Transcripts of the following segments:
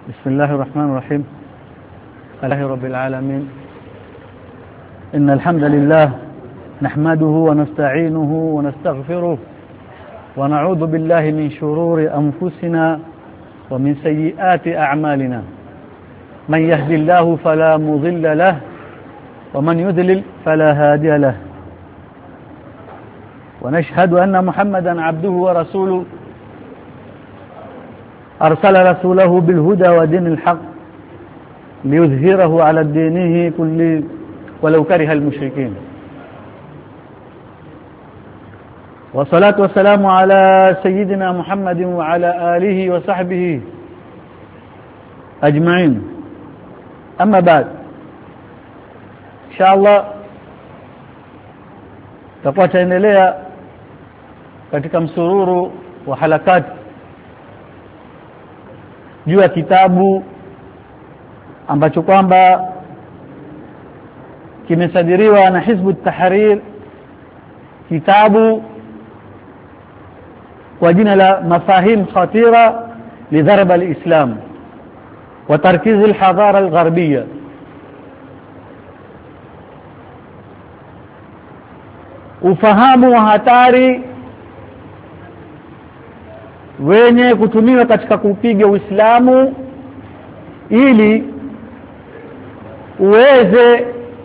بسم الله الرحمن الرحيم. لله رب العالمين. إن الحمد لله نحمده ونستعينه ونستغفره ونعوذ بالله من شرور أنفسنا ومن سيئات أعمالنا. من يهدي الله فلا مضل له ومن يضلل فلا هادي له. ونشهد أن محمدا عبده ورسوله أرسل رسوله بالهدى ودين الحق ليظهره على الدينه كله ولو كره المشركين. والصلاة والسلام على سيدنا محمد وعلى آله وصحبه أجمعين. أما بعد، إن شاء الله tutaendelea katika msururu wa halakati juu ya kitabu ambacho kwamba kimesadiriwa na Hizb ut-Tahrir, kitabu kwa jina la Mafahim Khatira lidharb al-Islam wa tarkiz al-hadara al-gharbiyya. Ufahamu wa hatari wenye kutumiwa katika kupiga Uislamu ili uweze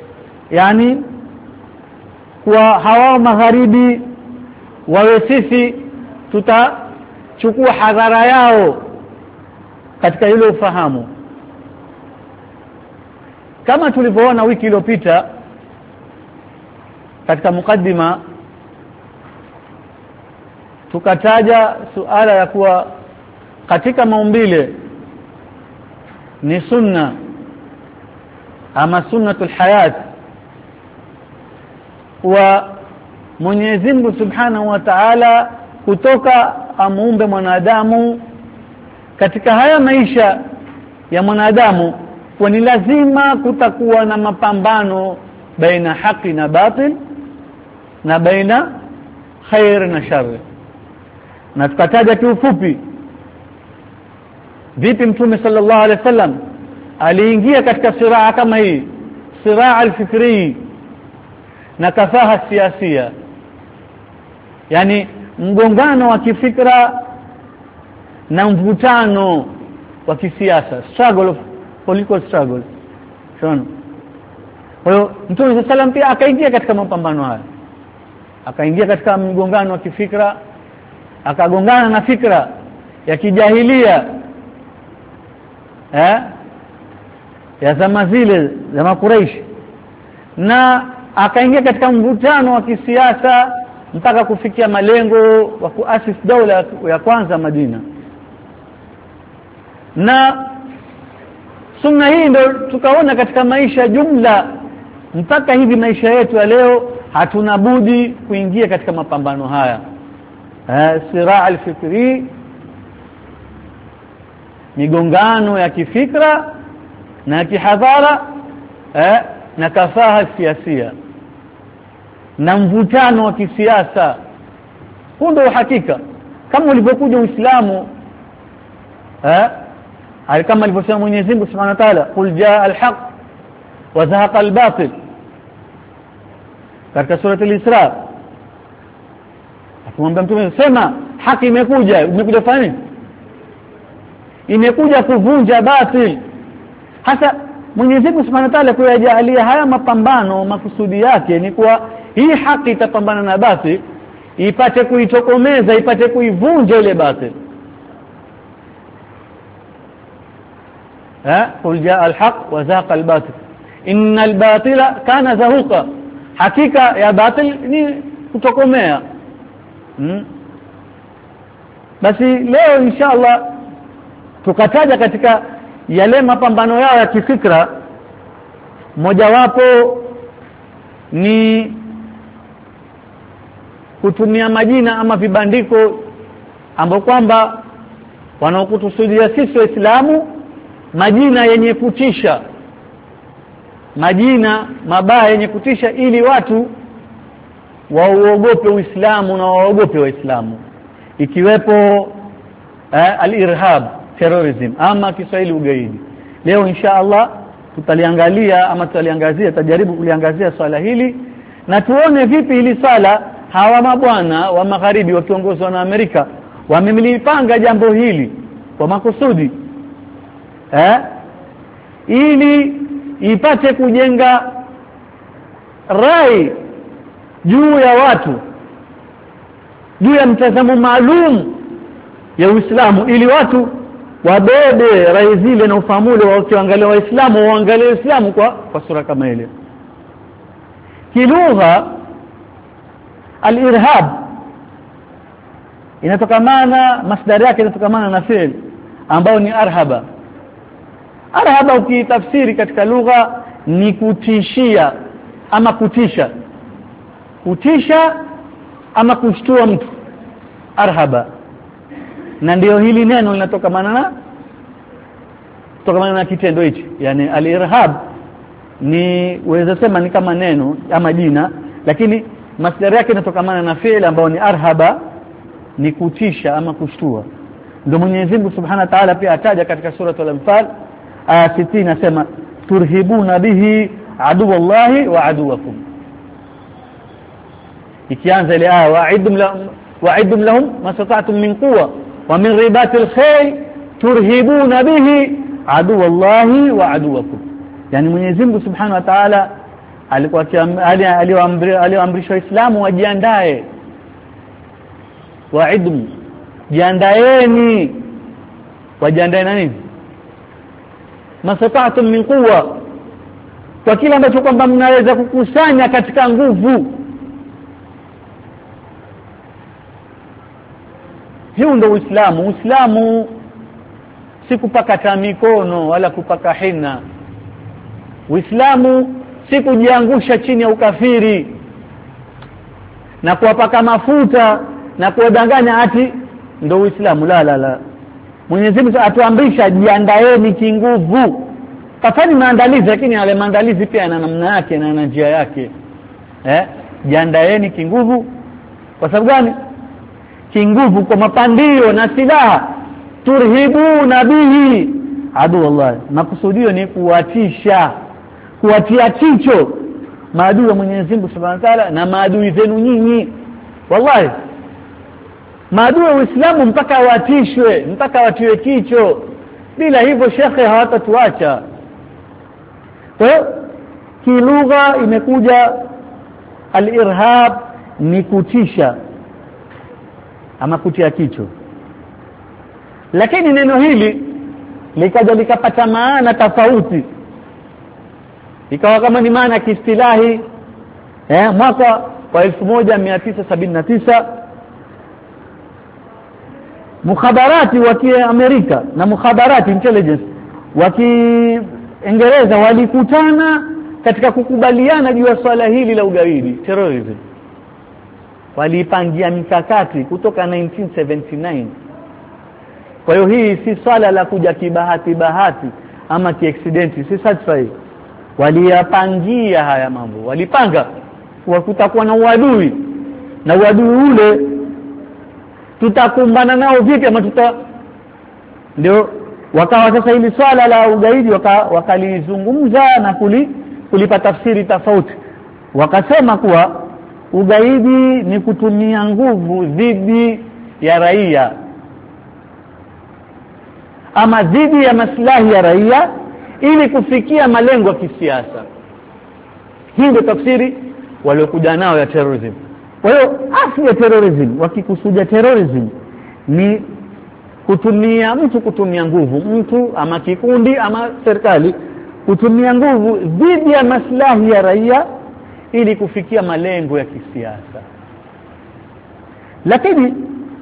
kwa hawa magharibi wawe sisi tutachukua hadhara yao katika ile ufahamu. Kama tulivyoona wiki iliyopita katika mukaddima, tukataja suala ya kuwa katika maumbile ni sunna ama sunnatul hayat wa Mwenyezi Mungu Subhanahu wa Ta'ala kutoka amuumbe mwanadamu katika haya maisha ya mwanadamu, kwa ni lazima kutakuwa na mapambano baina haki na batil na baina khair na shar. Na tukataja kiufupi vipi Mtume sallallahu alaihi wasallam aliingia katika siraa kama hii, siraa al-fikri na kafaha siasia, yani mgongano wa kifikra na mvutano wa kisiasa, political struggle. Shona kwa hiyo Mtume sallallahu alaihi wasallam pia akaingia katika mapambano haya, akaingia katika mgongano wa kifikra, akagongana na fikra ya kijahilia ya zama zile za Makuraish, na akaingia katika mvutano wa kisiasa mpaka kufikia malengo wa kuasisi dola ya kwanza Madina. Na sunna hii ndio tukaona katika maisha jumla mpaka hivi maisha yetu ya leo, hatuna budi kuingia katika mapambano haya. Siraa al-fikri, migongano ya kifikra na kihadhara na kafaha siasia na mvutano wa kisiasa. Huu ndio hakika kama ulivyokuja Uislamu, kama alivyosema Mwenyezi Mungu Subhanahu wa Ta'ala, qul jaa al-haq wa zahaqa al-batil, katika sura al-Isra. Akamwambia Mtume, sema haki imekuja kufanya nini? Imekuja kuvunja batil. Hasa Mwenyezi Mungu Subhanahu wa Ta'ala kuyajalia haya mapambano, makusudi yake ni kuwa hii haki itapambana na batil, ipate kuitokomeza, ipate kuivunja ile batil. Qul jaa al-haq wa zahaqa al-batil innal batila kana zahuqa, hakika ya batil ni kutokomea. Basi leo inshallah tukataja katika yale mapambano yao ya kifikra, mojawapo ni kutumia majina ama vibandiko ambao kwamba wanaokutusudia sisi Waislamu, majina yenye kutisha, majina mabaya yenye kutisha, ili watu waogope Uislamu na waogope Waislamu, ikiwepo al-irhab, terrorism ama Kiswahili ugaidi. Leo insha Allah tutaliangazia tajaribu kuliangazia swala hili na tuone vipi hili swala hawa mabwana wa magharibi wakiongozwa na Amerika wamemlipanga jambo hili kwa makusudi ili ipate kujenga rai juu ya watu juu ya mtazamo maalum ya Uislamu, ili watu wabebe rai zile na ufahamu ule wakiangalia Waislamu waangalie Uislamu kwa sura kama ile. Kilugha al-irhab inatokamana, masdari yake inatokamana na fi'l ambao ni arhaba. Arhaba ukitafsiri katika lugha ni kutishia ama kutisha ama kushtua mtu, arhaba. Na ndio hili neno linatokamana na kitendo hichi. Yani al-irhab ni waweza sema ni kama neno ama jina, lakini masdari yake inatokamana na fi'l ambao ni arhaba, ni kutisha ama kushtua. Ndio Mwenyezi Mungu Subhanahu wa Ta'ala pia ataja katika sura Al-Anfal aya 60, nasema turhibuna bihi aduwallahi wa aduwakum. Ikianza ile aya wa'idum lahum masata'tum min quwwa wa min ribatil khayl turhibuna bihi aduwallahi wa aduwakum. Yani Mwenyezi Mungu Subhanahu wa Ta'ala alikuwa aliwaamrisha Waislamu wajiandae, wa'idum, jiandaeni. Wajiandae na nini? Masata'tum min quwwa, kwa kila ambacho kwamba mnaweza kukusanya katika nguvu. Hiyo ndio Uislamu. Uislamu si kupaka mikono wala kupaka hina. Uislamu si kujiangusha chini ya ukafiri na kuwapaka mafuta na kuwadanganya ati ndio Uislamu. La. Mwenyezi Mungu atuamrisha jiandaeni kinguvu. Tafani maandalizi, lakini yale maandalizi pia yana namna yake na yana njia yake. Jiandaeni kinguvu. Kwa sababu gani? Kinguvu kwa mapandio na silaha. Turhibuna bihi adu wallahi. Makusudio ni kuwatia kicho maadui wa Mwenyezi Mungu Subhanahu wa Ta'ala na maadui zenu nyinyi. Wallahi maadui wa Uislamu mpaka watishwe, mpaka watiwe kicho. Bila hivyo shekhe hawatatuacha. Kwa hiyo kilugha imekuja al-irhab ni kutisha ama kutia kicho. Lakini neno hili likaja likapata maana tofauti. Ikawa kama ni maana kiistilahi mwaka wa 1979 mukhabarati wa Amerika na mukhabarati intelligence wa Kiingereza walikutana katika kukubaliana juu ya swala hili la ugaidi, terrorism. Walipangia mikakati kutoka 1979. Kwa hiyo hii si swala la kuja kibahati ama kiaccident, si satisfy. Waliyapangia haya mambo. Walipanga kutakuwa na uadui, na uadui ule tutakumbana nao vipi ama ndio wakawa sasa hili swala la ugaidi wakalizungumza na kulipa tafsiri tofauti. Wakasema kuwa ugaidi ni kutumia nguvu dhidi ya raia ama dhidi ya maslahi ya raia ili kufikia malengo ya kisiasa. Hii ndio tafsiri waliokuja nao ya terrorism. Kwa hiyo asili ya terrorism, wakikusudia terrorism ni kutumia nguvu, mtu ama kikundi ama serikali kutumia nguvu dhidi ya maslahi ya raia ili kufikia malengo ya kisiasa. Lakini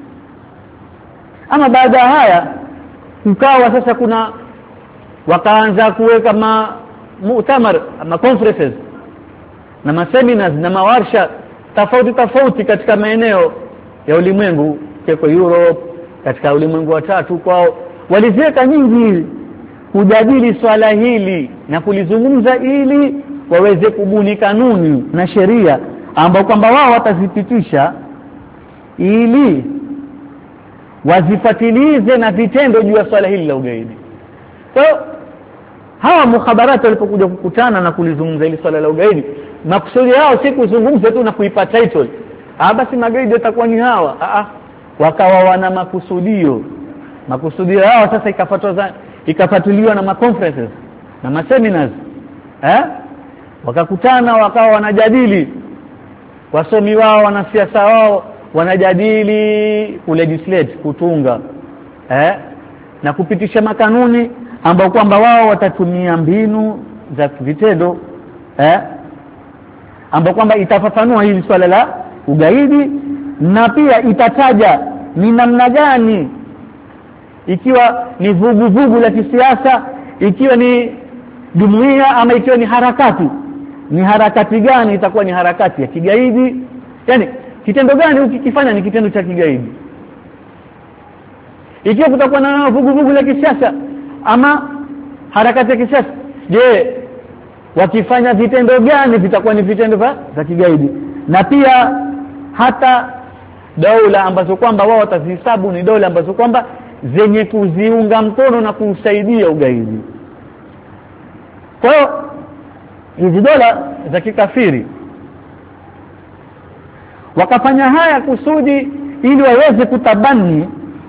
ama baada ya haya kukawa sasa wakaanza kuweka mu'tamar ama conferences na seminars na mawarsha tofauti katika maeneo ya ulimwengu, kwa Europe, katika ulimwengu wa tatu kwao. Waliziweka nyingi kujadili swala hili na kulizungumza ili waweze kubuni kanuni na sheria ambao kwamba wao watazipitisha ili wazifatilize na vitendo juu ya swala hili la ugaidi. Kwa hiyo hawa mukhabarati walipokuja kukutana na kulizungumza hili swala la ugaidi, makusudi yao si kuzungumza tu na kuipa title, basi magaidi watakuwa ni hawa. Wakawa wana makusudio yao. Sasa ikafuatiliwa na conferences na seminars, wakakutana, wakawa wanajadili, wasomi wao, wanasiasa wao wanajadili kulegislate, kutunga na kupitisha makanuni ambao kwamba wao watatumia mbinu za vitendo ambao kwamba itafafanua hili swala la ugaidi, na pia itataja ni namna gani, ikiwa ni vuguvugu la kisiasa, ikiwa ni jumuiya, ama ikiwa ni harakati gani itakuwa ni harakati ya kigaidi. Yani kitendo gani ukikifanya ni kitendo cha kigaidi. Ikiwa kutakuwa na vuguvugu la kisiasa ama harakati ya kisiasa, je, wakifanya vitendo gani vitakuwa ni vitendo vya kigaidi. Na pia hata dola ambazo kwamba wao watazihesabu ni dola ambazo kwamba zenye kuziunga mkono na kusaidia ugaidi. Kwa hiyo hizi dola za kikafiri wakafanya haya kusudi ili waweze kutabani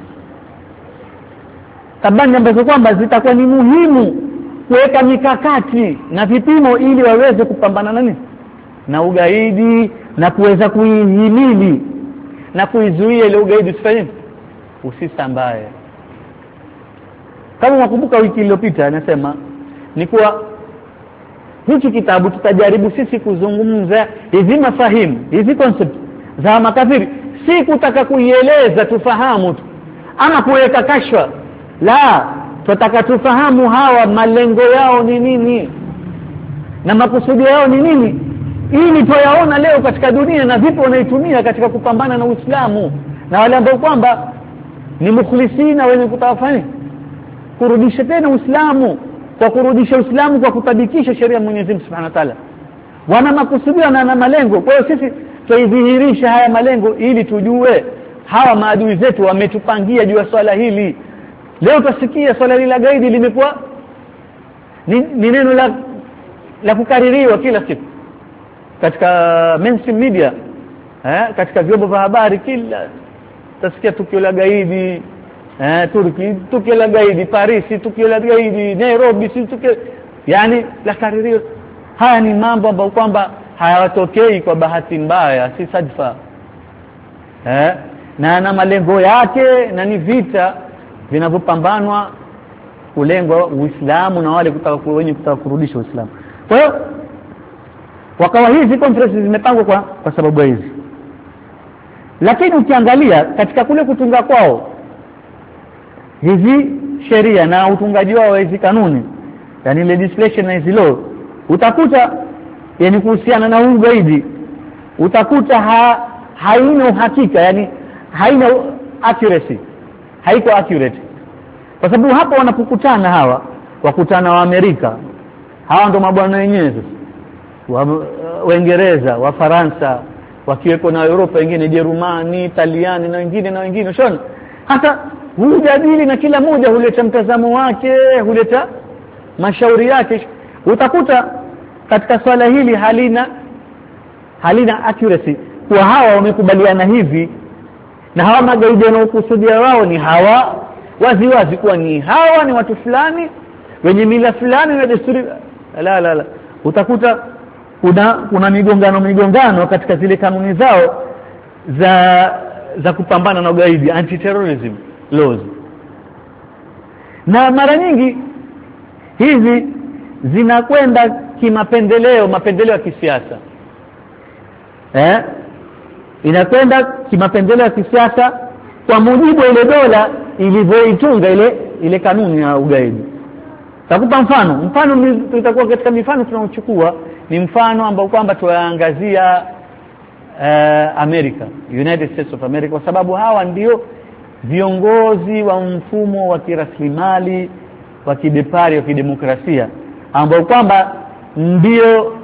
ambazo kwamba zitakuwa ni muhimu kuweka mikakati na vipimo ili waweze kupambana na ugaidi, na kuweza kuihimili na kuizuia ile ugaidi usisambae. Kama nakumbuka wiki iliyopita nasema ni kuwa hiki kitabu tutajaribu sisi kuzungumza hizi mafahimu, hizi concept za makafiri, si kutaka kuieleza tufahamu tu ama kuweka kashfa, la, tunataka tufahamu hawa malengo yao ni nini na makusudi yao ni nini, ili tuyaona leo katika dunia na vipi wanaitumia katika kupambana na Uislamu, na wale ambao kwamba ni mukhlisina wenye kutafanya kurudisha tena Uislamu, kwa kurudisha Uislamu kwa kutabikisha sheria ya Mwenyezi Mungu Subhanahu wa Ta'ala. Wana makusudio na malengo. Kwa hiyo sisi tuidhihirisha haya malengo ili tujue hawa maadui zetu wametupangia juu ya swala hili. Leo tusikia swala hili la gaidi limekuwa ni neno la kukaririwa kila siku katika mainstream media, katika vyombo vya habari. Kila tasikia tukio la gaidi Turki, tukio la gaidi Paris, tukio la gaidi Nairobi, tukio, yani la kaririwa. Haya ni mambo ambayo kwamba hayatokei kwa bahati mbaya, si sadfa, na malengo yake, na ni vita vinavyopambanwa kulengwa Uislamu na wale wenye kutaka kurudisha Uislamu. Kwa hiyo wakawa hizi conferences zimepangwa kwa sababu hizi. Lakini ukiangalia katika kule kutunga kwao hizi sheria na utungaji wao hizi kanuni, yani legislation na hizi law, utakuta yani kuhusiana na ugaidi utakuta haina uhakika, yani haina accuracy, haiko accurate. Kwa sababu hapo wanapokutana hawa, wakutana wa Amerika, hawa ndo mabwana wenyewe Waingereza, wa Faransa, wakiweko na Europa wengine, Jerumani, Italiani na wengine ushona. Hata hujadili na kila mmoja huleta mtazamo wake, huleta mashauri yake. Utakuta katika swala hili halina accuracy, kwa hawa wamekubaliana hivi, na hawa magaidi wanaokusudia wao ni hawa wazi kuwa ni hawa ni watu fulani wenye mila fulani na desturi. La, utakuta kuna migongano katika zile kanuni zao za kupambana na ugaidi, anti-terrorism laws. Na mara nyingi hizi zinakwenda mapendeleo ya kisiasa. Inakwenda kimapendeleo ya kisiasa kwa mujibu wa ile dola ilivyoitunga ile kanuni ya ugaidi. Takupa mfano tutakuwa katika mifano tunaochukua ni mfano ambao kwamba tuangazia America, United States of America, kwa sababu hawa ndio viongozi wa mfumo wa kiraslimali wa kidepari wa kidemokrasia, ambao kwamba ndio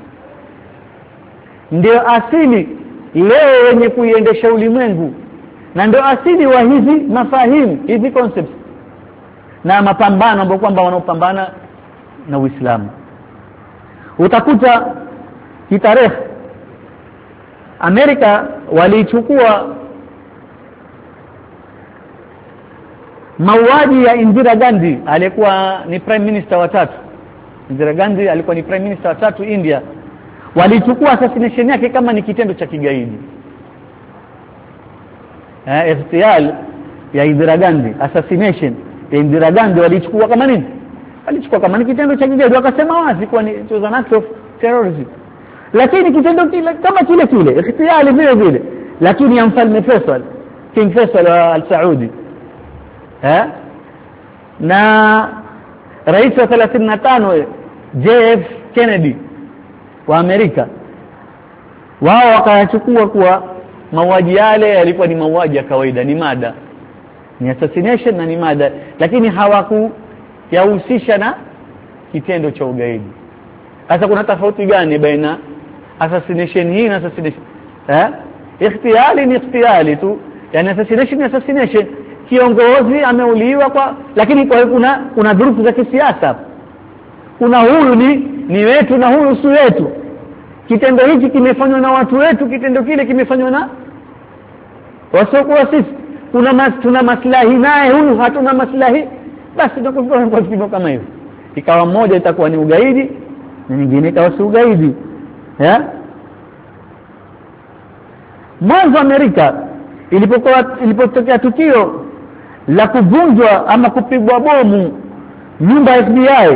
asili leo wenye kuiendesha ulimwengu na ndio asili wa hizi mafahimu, hizi concepts na mapambano ambayo kwamba wanaopambana na Uislamu. Utakuta kitarehe Amerika walichukua mauaji ya Indira Gandhi, alikuwa ni prime minister wa tatu. Indira Gandhi alikuwa ni prime minister wa tatu India. Walichukua assassination yake kama ni kitendo cha kigaidi. Ightial ya Indira Gandhi, assassination ya Indira Gandhi walichukua kama nini? Walichukua kama ni kitendo cha kigaidi, wakasema wazi kwa ni it was an act of terrorism. Lakini kitendo kile kama kile ightial vile vile, lakini ya mfalme Faisal, King Faisal al-Saudi, na rais wa 35 JF Kennedy wa Amerika, wao wakachukua kuwa mauaji yale yalikuwa ni mauaji ya kawaida, ni mada, ni assassination na ni mada, lakini hawakuyahusisha na kitendo cha ugaidi. Sasa kuna tofauti gani baina assassination hii na assassination? Ikhtiali ni ikhtiali tu, yani assassination ni assassination, kiongozi ameuliwa kwa, lakini kwa kuna dhurufu za kisiasa. Kuna huyu ni wetu na huyu si wetu. Kitendo hiki kimefanywa na watu wetu, kitendo kile kimefanywa na wasiokuwa sisi. Tuna maslahi naye, huyu hatuna maslahi, basi tunakuwa kwa kitu kama hivyo. Ikawa mmoja itakuwa ni ugaidi na nyingine ikawa si ugaidi. Mwanzo Amerika ilipotokea tukio la kuvunjwa ama kupigwa bomu nyumba ya FBI,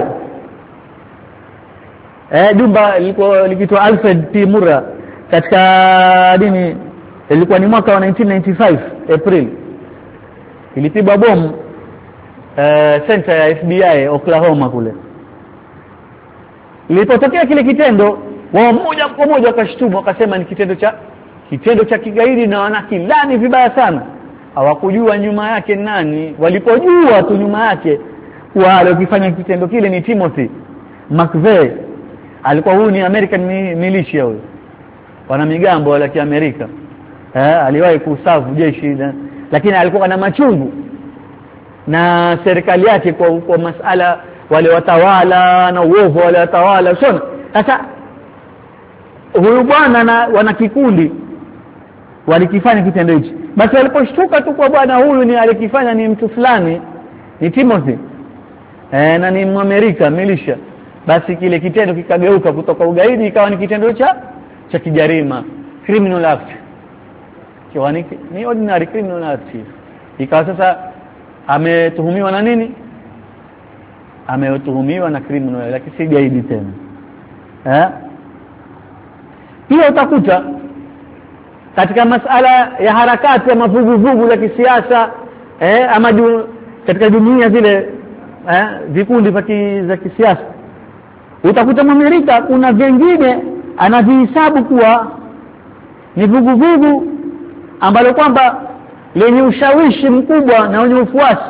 jumba likiitwa Alfred P. Murrah katika ilikuwa ni mwaka wa 1995 April, ilipigwa bomu center ya FBI Oklahoma kule. Ilipotokea kile kitendo, wao moja kwa moja wakashtumu, wakasema ni kitendo cha kigaidi na wanakilani vibaya sana. Hawakujua nyuma yake nani. Walipojua tu nyuma yake wale wakifanya kitendo kile ni Timothy McVeigh, alikuwa huyu ni American militia huyo, wana migambo wala Kiamerika, aliwahi kusafu jeshi, lakini alikuwa na machungu na serikali yake kwa masala wale watawala na uovu wale watawala. Sasa huyu bwana na wana kikundi walikifanya kitendo hichi. Basi waliposhtuka tu kwa bwana huyu ni alikifanya ni mtu fulani, ni Timothy na ni Mwamerika militia, basi kile kitendo kikageuka kutoka ugaidi ikawa ni kitendo cha kijarima, criminal act. Kiwani ni ordinary criminal act. Ikawa sasa ametuhumiwa na nini? Ametuhumiwa na criminal, lakini si gaidi tena. Pia utakuta katika masala ya harakati ya mavuguvugu la kisiasa ama katika dunia zile vikundi za kisiasa, utakuta Amerika kuna vingine anavihesabu kuwa ni vuguvugu ambalo kwamba lenye ushawishi mkubwa na wenye ufuasi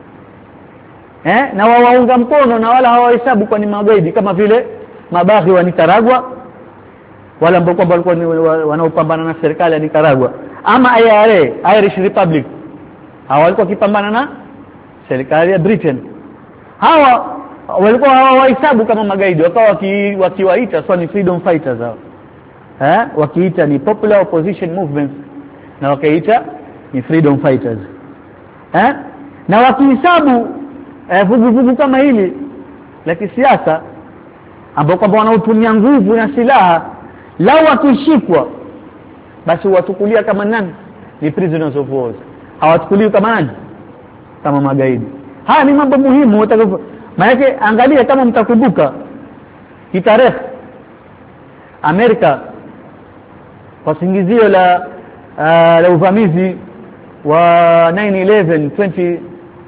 na waunga mkono, na wala hawahesabu kwa ni magaidi, kama vile mabaghi wa Nicaragua, wala ambao kwamba walikuwa wanaopambana na serikali ya Nicaragua, ama IRA, Irish Republic, hawa walikuwa kipambana na serikali ya Britain. Hawa walikuwa hawahesabu kama magaidi, wakawa wakiwaita ni freedom fighters hao, wakiita ni popular opposition movements, na wakaita ni freedom fighters. Na wakihesabu vuguvugu kama hili la kisiasa ambao kwamba wanaotumia nguvu na silaha, lao wakishikwa basi watukulia kama nani? Ni prisoners of war. Hawatukuliwi kama nani? Kama magaidi. Haya ni mambo muhimu maana angalia, kama mtakumbuka kitarehe Amerika kwa singizio la uvamizi wa 9/11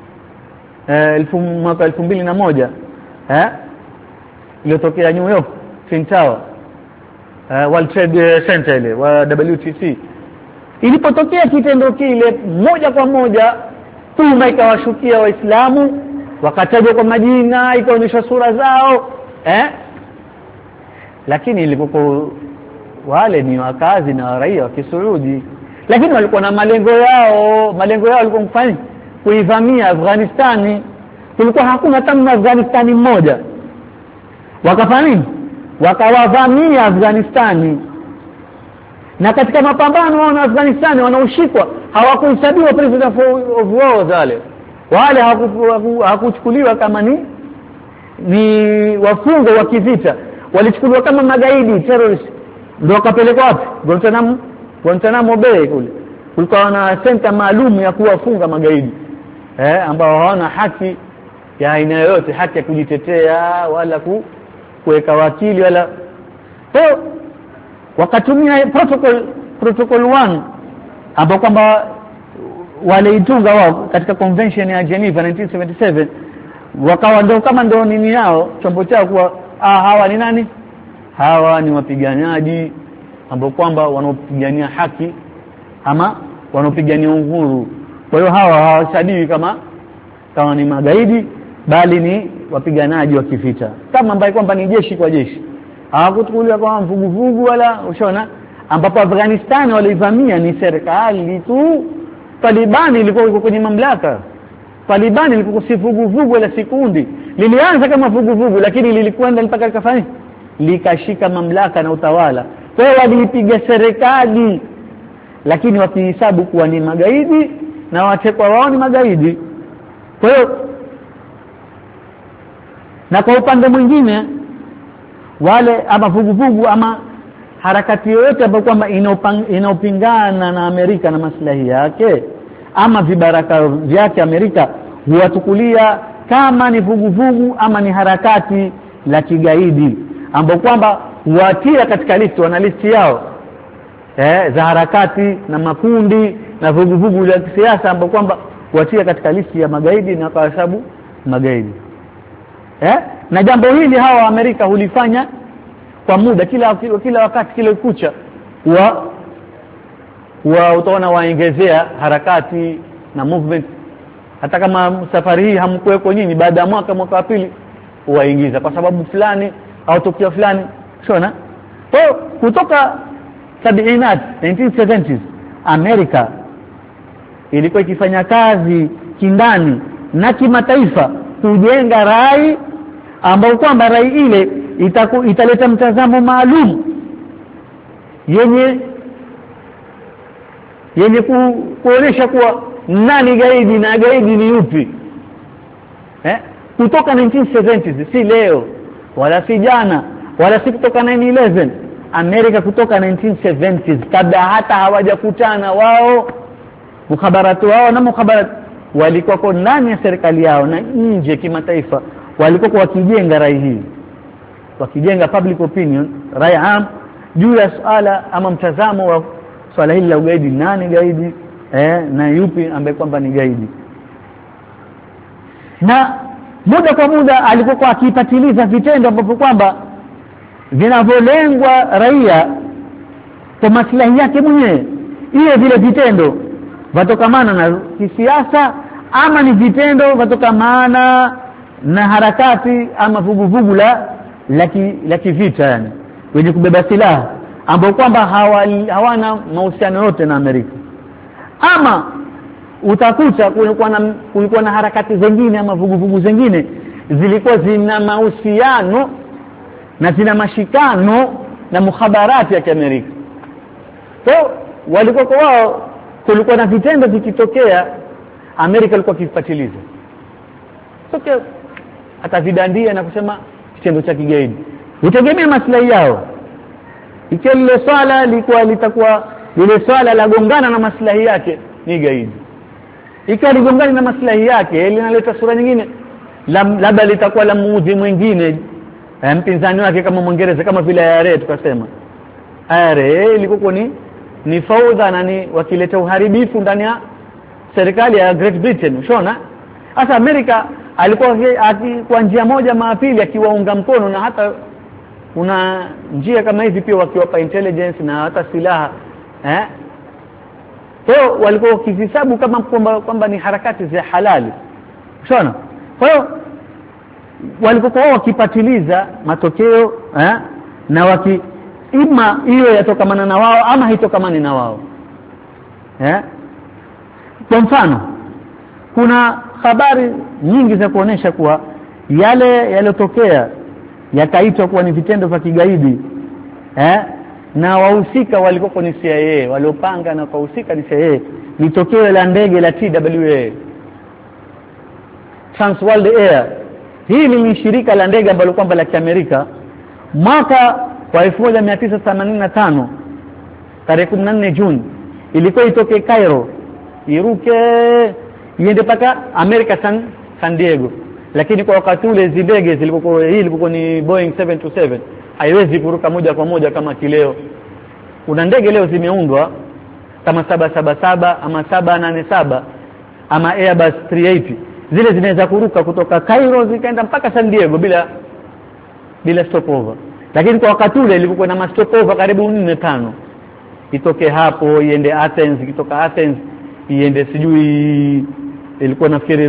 mwaka 2001 iliyotokea New York Twin Tower, World Trade Center ile wa WTC. Ilipotokea kitendo kile, moja kwa moja tuhuma ikawashukia Waislamu, wakatajwa kwa majina, ikaonyesha sura zao, lakini ilipokuwa wale ni wakazi na raia wa Kisuudi, lakini walikuwa na malengo yao walikuwa kufanya kuivamia Afghanistan. Kulikuwa hakuna hata Afghanistan mmoja, wakafanya nini? Wakawavamia Afghanistan, na katika mapambano na Afghanistan wanaoshikwa hawakuhesabiwa president of war, wale hawakuchukuliwa kama ni wafungwa wa kivita, walichukuliwa kama magaidi, terrorist. Ndio wakapelekwa wapi? Guantanamo Bay kule. Kulikuwa na center maalum ya kuwafunga magaidi ambao hawana haki ya aina yoyote, haki ya kujitetea wala kuweka wakili wala. Kwa wakatumia protocol 1 ambao kwamba waliitunga wao katika convention ya Geneva 1977, wakawa ndio kama ndio nini yao, chombo chao kuwa hawa ni nani? Hawa ni wapiganaji ambao kwamba wanaopigania haki ama wanaopigania uhuru. Kwa hiyo hawa hawashadiwi kama ni magaidi, bali ni wapiganaji wa kivita, kama ambaye kwamba ni jeshi kwa jeshi. Hawakuchukuliwa kama vuguvugu wala, ushaona, ambapo Afghanistan walivamia ni serikali tu. Taliban ilikuwa iko kwenye mamlaka. Taliban ilikuwa si vuguvugu wala sikundi. Lilianza kama vuguvugu, lakini lilikwenda mpaka likafanya likashika mamlaka na utawala. Kwa hiyo walipiga serikali, lakini wakihesabu kuwa ni magaidi na watekwa wao ni magaidi. Kwa hiyo, na kwa upande mwingine wale ama vuguvugu ama harakati yoyote ambayo kwamba inaopingana na Amerika na maslahi yake ama vibaraka vyake Amerika, huwatukulia kama ni vuguvugu ama ni harakati la kigaidi, ambao kwamba huatia katika listi, wana listi yao za harakati na makundi na vuguvugu la kisiasa ambao kwamba huatia katika listi ya magaidi na kwa sababu magaidi. Na jambo hili hawa Amerika hulifanya kwa muda, kila wakati, kila kucha utaona waongezea harakati na movement. Hata kama safari hii hamkuweko nyinyi, baada ya mwaka wa pili waingiza kwa sababu fulani au tukio fulani, unaona. Kwa kutoka 1970s Amerika ilikuwa ikifanya kazi kindani na kimataifa kujenga rai ambao kwamba rai ile italeta mtazamo maalum yenye kuonesha kuwa nani gaidi na gaidi ni yupi. Kutoka 1970s, si leo wala si jana wala si kutoka 9/11. Amerika kutoka 1970s, kabla hata hawajakutana wao mukhabaratu wao na mukhabarat, walikuwa kwa ndani ya serikali yao na nje kimataifa, walikuwa wakijenga rai hii, wakijenga public opinion, rai am juu ya swala ama mtazamo wa swala hili la ugaidi. Nani gaidi na yupi ambaye kwamba ni gaidi. Na muda kwa muda alikuwa akipatiliza vitendo ambavyo kwamba vinavolengwa raia kwa maslahi yake mwenyewe. Ile vile vitendo vatokamana na kisiasa ama ni vitendo vatokamana na harakati ama vuguvugu la kivita, yani wenye kubeba silaha ambao kwamba hawana mahusiano yote na Amerika. Ama utakuta kulikuwa na harakati zingine ama vuguvugu zingine zilikuwa zina mahusiano na zina mashikano na mukhabarati ya Amerika. Kwa walikuwa kwa wao, kulikuwa na vitendo vikitokea, Amerika ilikuwa kifuatiliza. Sio atavidandia na kusema kitendo cha kigaidi. Utegemea maslahi yao. Ikiwa lile swala litakuwa lile swala la gongana na maslahi yake, ni gaidi. Ikiwa ligongana na maslahi yake, linaleta sura nyingine, labda litakuwa la muudhi mwingine, mpinzani wake kama Mwingereza, kama vile IRA tukasema. IRA ilikuwa ni faudha na ni wakileta uharibifu ndani ya serikali ya Great Britain, unaona. Sasa Amerika alikuwa kwa njia moja maapili akiwaunga mkono, na hata kuna njia kama hivi pia wakiwapa intelligence na hata silaha. Kwa walikuwa kihisabu kama kwamba ni harakati za halali, unaona. Kwa hiyo walikuwa wakipatiliza matokeo na ima hiyo yatokamana na wao ama haitokamani na wao. Kwa mfano kuna habari nyingi za kuonesha kuwa yale yalotokea yakaitwa kuwa ni vitendo vya kigaidi na wahusika walikuwa ni CIA, waliopanga na kuhusika ni CIA. Ni tokeo la ndege la TWA, Trans World Air. Hili ni shirika la ndege ambalo kwamba la Amerika. Mwaka wa 1985 tarehe 14 Juni ilikuwa itoke Cairo iruke iende paka Amerika San Diego, lakini kwa wakati ule zile ndege zilikuwa ni Boeing 727, haiwezi kuruka moja kwa moja kama kileo. Kuna ndege leo zimeundwa kama 777 ama 787 ama Airbus 380, zile zinaweza kuruka kutoka Cairo zikaenda mpaka San Diego bila stopover. Lakini kwa wakati ule ilikuwa na stopover karibu 4-5, itoke hapo iende Athens, kutoka Athens iende sijui ilikuwa nafikiri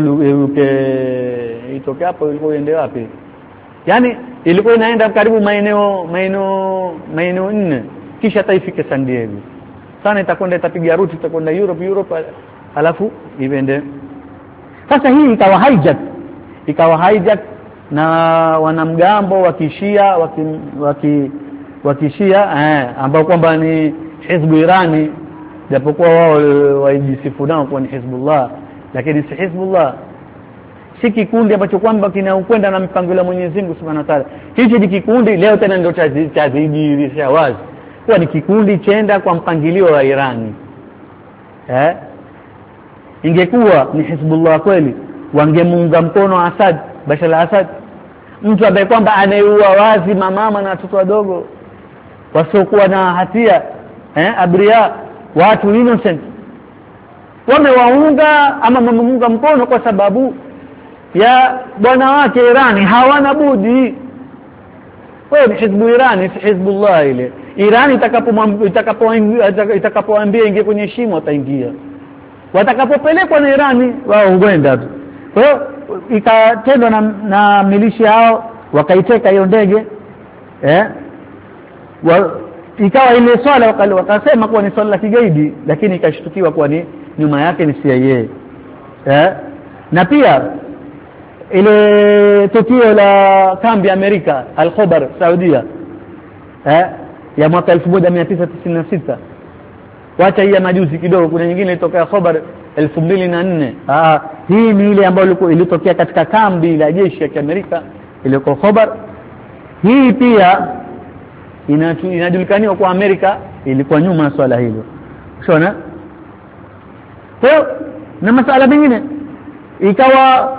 itoke hapo ilikuwa iende wapi, yani ilikuwa inaenda karibu maeneo 4 kisha taifike San Diego. Sana itakwenda itapiga route itakwenda Europe alafu iende. Sasa hii ikawa hijack na wanamgambo wa Kishia ambao kwamba ni Hizbu Irani, japokuwa wao wajisifu nao kwa ni Hizbullah, lakini si Hizbullah, si kikundi ambacho kwamba kinakwenda na mipango ya Mwenyezi Mungu Subhanahu wa Ta'ala. Hichi ni kikundi leo tena ndio chadhihirisha wazi kwa ni kikundi chenda kwa mpangilio wa Irani. Ingekuwa ni Hizbullah kweli wangemuunga mkono Assad, Bashar al-Assad, mtu ambaye kwamba anayeua wazi mama na watoto wadogo wasiokuwa na hatia, abria, watu innocent, wamewaunga ama wamemunga mkono kwa sababu ya bwana wake Irani. Hawana budi. Wewe ni Hizbu Irani, si Hizbullah ile. Irani itakapoambia ingie kwenye shimo ataingia. Watakapopelekwa na Irani wao huenda tu. Kwa hiyo ikatendwa na militia hao, wakaiteka hiyo ndege. Ikawa ile swala wakasema kuwa ni swala la kigaidi, lakini ikashtukiwa kuwa ni nyuma yake ni CIA. Na pia ile tukio la kambi Amerika Al-Khobar Saudia ya mwaka 1996, wacha hii ya majuzi kidogo, kuna nyingine ilitokea Khobar 2004. Hii ni ile ambayo ilitokea katika kambi la jeshi ya Amerika iliyoko Khobar. Hii pia inajulikaniwa kwa Amerika ilikuwa nyuma swala hilo. Unaona? Kwa na masuala mengine ikawa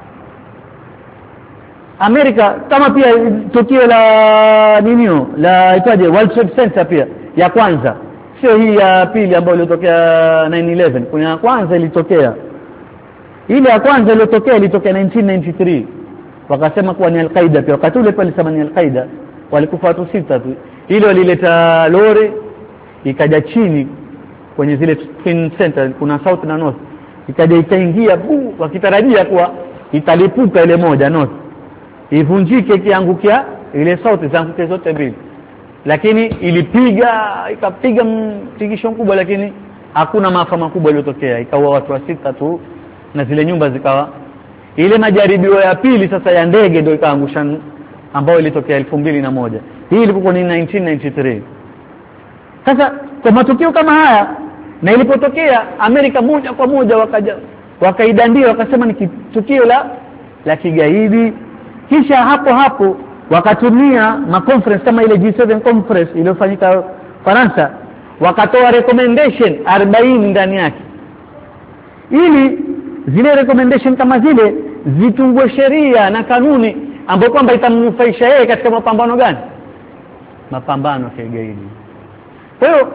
Amerika, kama pia tukio la ninio la itaje World Trade Center pia ya kwanza, sio hii ya pili ambayo ilitokea 9/11. Kuna ya kwanza ilitokea, ile ya kwanza ilitokea 1993, wakasema kuwa ni Al-Qaeda pia. Wakati ule pale sema ni Al-Qaeda, walikufa watu 6 tu. Ile walileta lori ikaja chini kwenye zile twin center, kuna south na north, ikaja ikaingia wakitarajia kuwa italipuka ile moja north, ivunjike kiangukia ile south zanguke zote mbili, lakini ikapiga mtikisho mkubwa, lakini hakuna maafa makubwa yaliyotokea. Ikawa watu 6 tu na zile nyumba zikawa. Ile majaribio ya pili sasa ya ndege ndio ikaangusha, ambayo ilitokea 2001. Hii ilikuwa ni 1993. Sasa kwa matukio kama haya, na ilipotokea Amerika moja kwa moja wakaidandia wakasema ni tukio la kigaidi. Kisha hapo wakatumia conference kama ile G7 conference iliyofanyika Faransa, wakatoa recommendation 40 ndani yake, ili zile recommendation kama zile zitungwe sheria na kanuni ambapo kwamba itamnufaisha yeye katika mapambano gani? Mapambano ya kigaidi. Kwa hiyo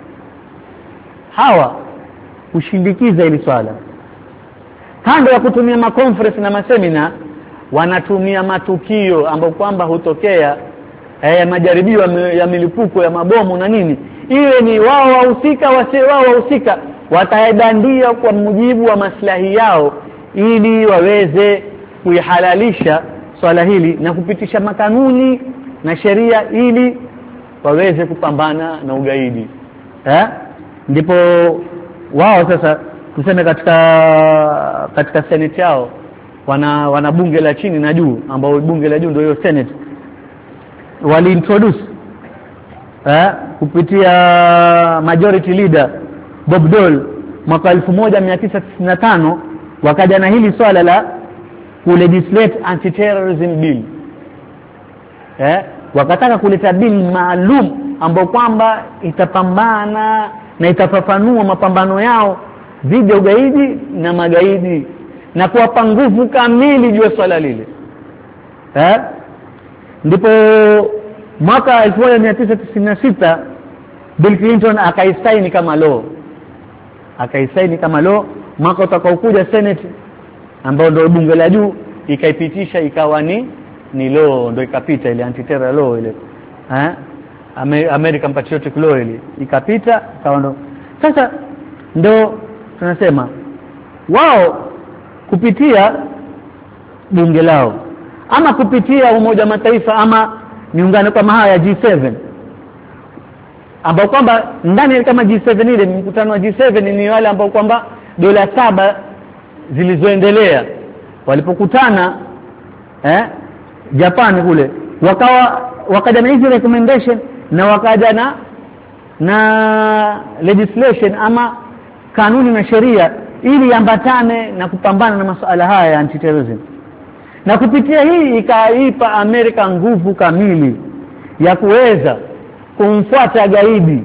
hawa kushindikiza ili swala, kando ya kutumia conference na masemina, wanatumia matukio ambapo kwamba hutokea majaribio ya milipuko ya mabomu na nini, iwe ni wao wahusika wao wahusika, wataedandia kwa mujibu wa maslahi yao, ili waweze kuihalalisha swala hili na kupitisha makanuni na sheria ili waweze kupambana na ugaidi. Ndipo wao sasa tuseme katika senate yao wana bunge la chini na juu, ambao bunge la juu ndio hiyo senate, waliintroduce kupitia majority leader Bob Dole mwaka 1995, wakaja na hili swala la kulegislate anti-terrorism bill. Wakataka kuleta bill maalum ambao kwamba itapambana na itafafanua mapambano yao dhidi ya ugaidi na magaidi na kuwapa nguvu kamili juu ya swala lile. Ndipo mwaka 1996 Bill Clinton akaisaini kama law. Mwaka utakaokuja Senate ambao ndio bunge la juu ikaipitisha ikawa ni law, ndio ikapita ile anti-terror law ile. American Patriotic Law ile ikapita ikawa ndo. Sasa ndo tunasema wao kupitia bunge lao ama kupitia Umoja wa Mataifa ama miungano kama haya ya G7, ambao kwamba ndani kama G7 ile mkutano wa G7 ni wale ambao kwamba dola 7 zilizoendelea walipokutana Japan kule, wakaja na hizi recommendation na wakaja na legislation ama kanuni na sheria ili ambatane na kupambana na masuala haya ya anti-terrorism. Na kupitia hii ikaipa Amerika nguvu kamili ya kuweza kumfuata gaidi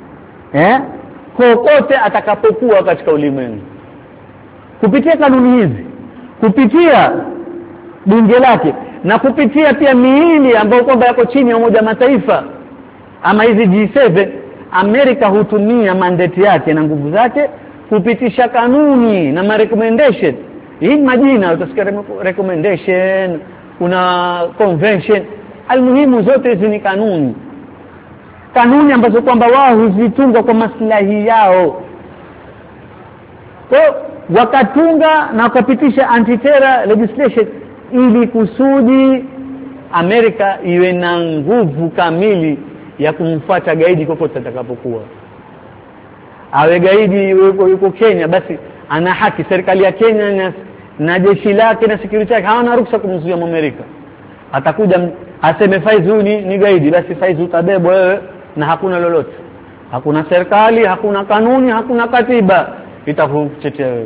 kokote atakapokuwa katika ulimwengu. Kupitia kanuni hizi, kupitia bunge lake na kupitia pia miili ambayo kwamba yako chini ya Umoja wa Mataifa ama hizi G7, Amerika hutumia mandate yake na nguvu zake kupitisha kanuni na recommendation. Hii majina utasikia recommendation, kuna convention, almuhimu zote hizi ni kanuni ambazo kwamba wao huzitunga kwa maslahi yao. Kwa wakatunga na wakapitisha anti-terror legislation ili kusudi Amerika iwe na nguvu kamili ya kumfuata gaidi kokote atakapokuwa. Awe gaidi yuko Kenya, basi ana haki serikali ya Kenya na jeshi lake na security yake hawana ruhusa kumzuia Amerika. Atakuja aseme Faiz huyu ni gaidi, basi Faiz utabebwa wewe na hakuna lolote. Hakuna serikali, hakuna kanuni, hakuna katiba itakutetea wewe.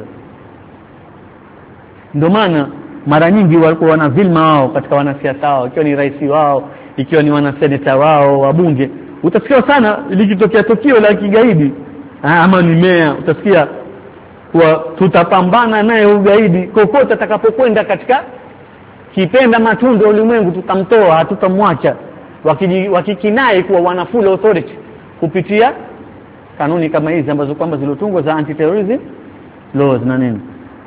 Ndio maana mara nyingi walikuwa wana vilma wao katika wanasiasa wao, ikiwa ni rais wao, ikiwa ni wanaseneta wao, wabunge. Utasikia sana likitokea tukio la kigaidi ama ni meya, utasikia kwa tutapambana naye ugaidi kokote atakapokwenda katika kipenda matundu ya ulimwengu, tutamtoa, hatutamwacha. Wakikinai kuwa wana full authority kupitia kanuni kama hizi ambazo kwamba zilotungwa za anti-terrorism laws na nini.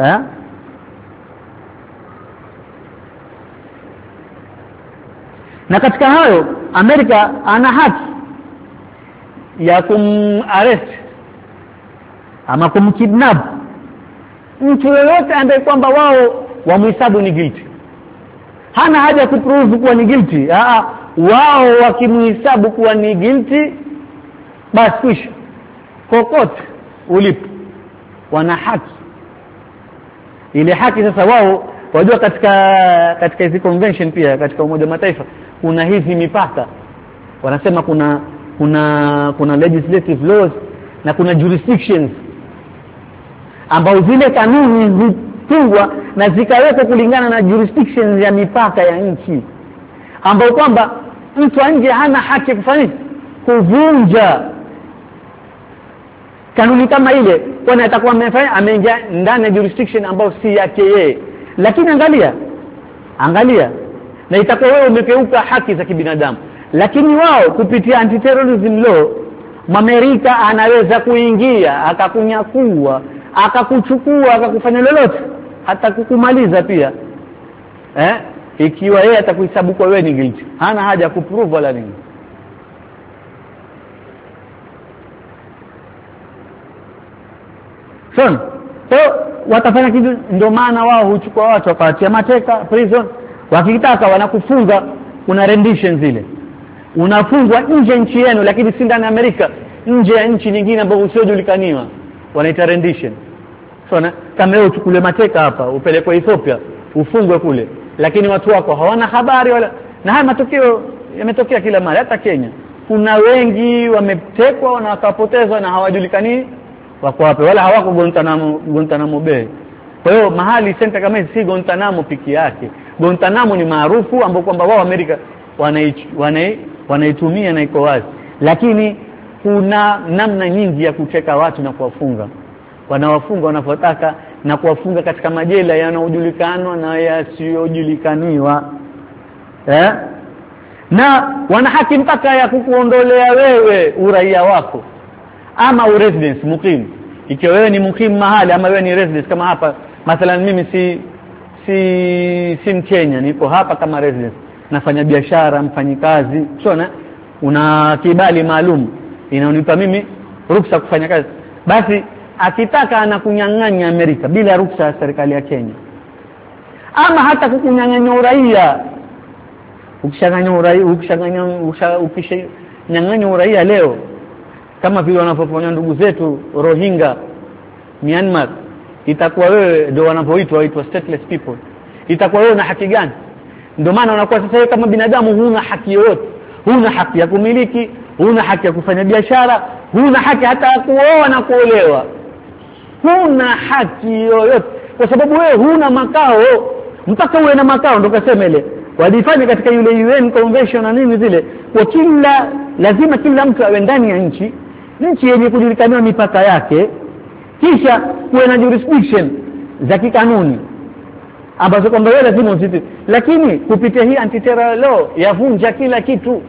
Na katika hayo Amerika ana haki ya kumarrest ama kumkidnap mtu yoyote ambaye kwamba wao wamhesabu ni guilty. Hana haja kuprove kuwa ni guilty. Wao wakimhesabu kuwa ni guilty, basi kwisha. Kokote ulipo wana haki. Ile haki sasa wao wajua katika hizi convention pia katika Umoja wa Mataifa kuna hizi mipaka. Wanasema kuna legislative laws na kuna jurisdictions ambao zile kanuni hutungwa na zikawekwa kulingana na jurisdictions ya mipaka ya nchi, ambao kwamba mtu nje hana haki kufanya kuvunja kanuni kama ile, kwani atakuwa ameingia ndani ya jurisdiction ambayo si yake yeye. Lakini angalia na itakuwa wewe umekeuka haki za kibinadamu. Lakini wao kupitia anti-terrorism law, Amerika anaweza kuingia akakunyakua, akakuchukua, akakufanya lolote, hata kukumaliza pia. Ikiwa yeye atakuhesabu kwa wewe ni guilty, hana haja kuprove wala nini. So watafanya kitu, ndio maana wao huchukua watu wakawatia mateka prison, wakitaka wanakufunga. Kuna rendition zile, unafungwa nje nchi yenu, lakini si ndani ya Amerika, nje ya nchi nyingine ambayo usiojulikaniwa. wanaita rendition. So kama wewe uchukue mateka hapa upelekwe Ethiopia ufungwe kule, lakini watu wako hawana habari wala, na haya matokeo yametokea kila mara. Hata Kenya kuna wengi wametekwa na wakapotezwa na hawajulikani wako wapi, wala hawako Guantanamo Bay. Kwa hiyo mahali center kama si Guantanamo piki yake. Guantanamo ni maarufu ambao kwamba wao Amerika wanaitumia na iko wazi, lakini kuna namna nyingi ya kuteka watu na kuwafunga. Wanawafunga wanapotaka na kuwafunga katika majela yanayojulikana na yasiyojulikaniwa. Na wana haki mpaka ya kukuondolea wewe uraia wako ama residence mukim. Ikiwa wewe ni mukim mahali ama wewe ni residence kama hapa, mathalan mimi si Mkenya, niko hapa kama residence, nafanya biashara, mfanyikazi, unaona una kibali maalum inaonipa mimi ruhusa kufanya kazi, basi akitaka anakunyang'anya Amerika bila ruhusa ya serikali ya Kenya, ama hata kukunyang'anya uraia. Ukishanyang'anya uraia leo kama vile wanapofanya ndugu zetu Rohingya Myanmar, itakuwa wewe ndio wanapoitwa stateless people. Itakuwa wewe una haki gani? Ndio maana unakuwa sasa kama binadamu huna haki yoyote. Huna haki ya kumiliki, huna haki ya kufanya biashara, huna haki hata ya kuoa na kuolewa. Huna haki yoyote kwa sababu wewe huna makao. Mpaka uwe na makao ndio kasema ile walifanya katika yule UN convention na nini zile, kwa lazima kila mtu awe ndani ya nchi yenye kujulikana mipaka yake, kisha kuwe na jurisdiction za kikanuni ambazo kwamba wewe lazima uziti. Lakini kupitia hii anti-terror law yavunja kila kitu,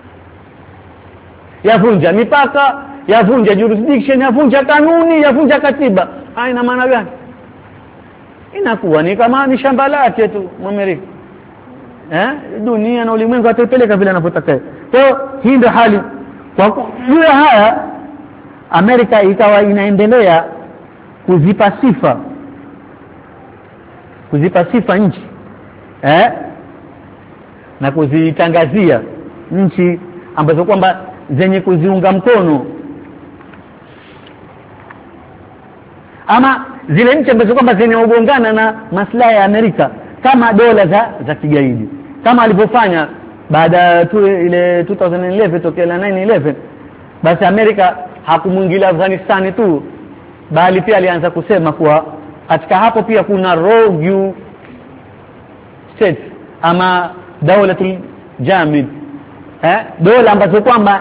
yavunja mipaka, yavunja jurisdiction, yavunja kanuni, yavunja katiba. Haina maana gani? Inakuwa ni kama ni shamba lake tu Amerika. Dunia na ulimwengu atapeleka vile anapotaka. Kwa hii ndio hali. Kwa juu haya Amerika ikawa inaendelea kuzipa sifa nchi na kuzitangazia nchi ambazo kwamba zenye kuziunga mkono, ama zile nchi ambazo kwamba zenye ugongana na maslahi ya Amerika kama dola za kigaidi, kama alivyofanya baada ile 2011 tokea 9/11. Basi Amerika hakumuingilia Afghanistan tu, bali pia alianza kusema kuwa katika hapo pia kuna rogue state ama dawlatul jamid, dola ambazo kwamba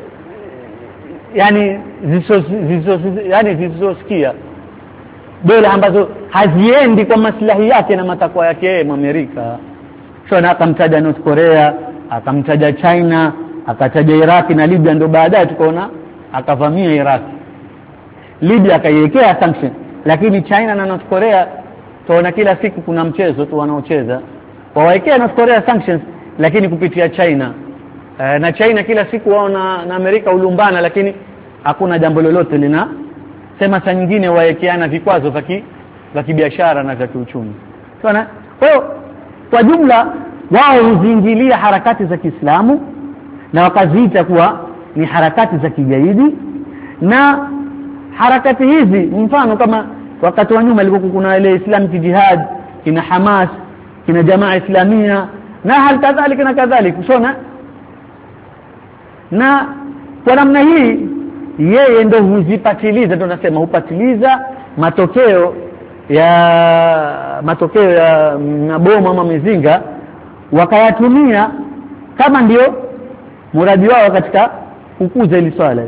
yani zisizosikia, dola ambazo haziendi kwa maslahi yake na matakwa yake Amerika. So na akamtaja North Korea, akamtaja China, akataja Iraq na Libya, ndio baadaye tukaona akavamia Iraq. Libya akaiwekea sanction, lakini China na North Korea tunaona kila siku kuna mchezo tu wanaocheza. Wawaekea North Korea sanctions lakini kupitia China. Na China kila siku wao na Amerika ulumbana, lakini hakuna jambo lolote lina sema. Saa nyingine waekeana vikwazo vya kibiashara na vya kiuchumi. Unaona? Kwa jumla wao huzingilia harakati za Kiislamu na wakaziita kuwa ni harakati za kigaidi. Na harakati hizi mfano kama wakati wa nyuma ilikuwa kuna ile Islamic Jihad, kina Hamas, kina Jamaa Islamia na hal kadhalika na kadhalika. Unaona? Na kwa namna hii yeye ndio huzipatiliza, ndio nasema hupatiliza matokeo ya mabomu ama mizinga, wakayatumia kama ndio muradi wao katika kukuza ile swala.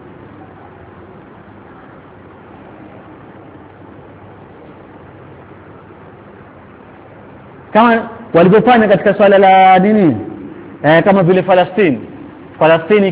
Kama walivyofanya katika swala la dini, kama vile Palestine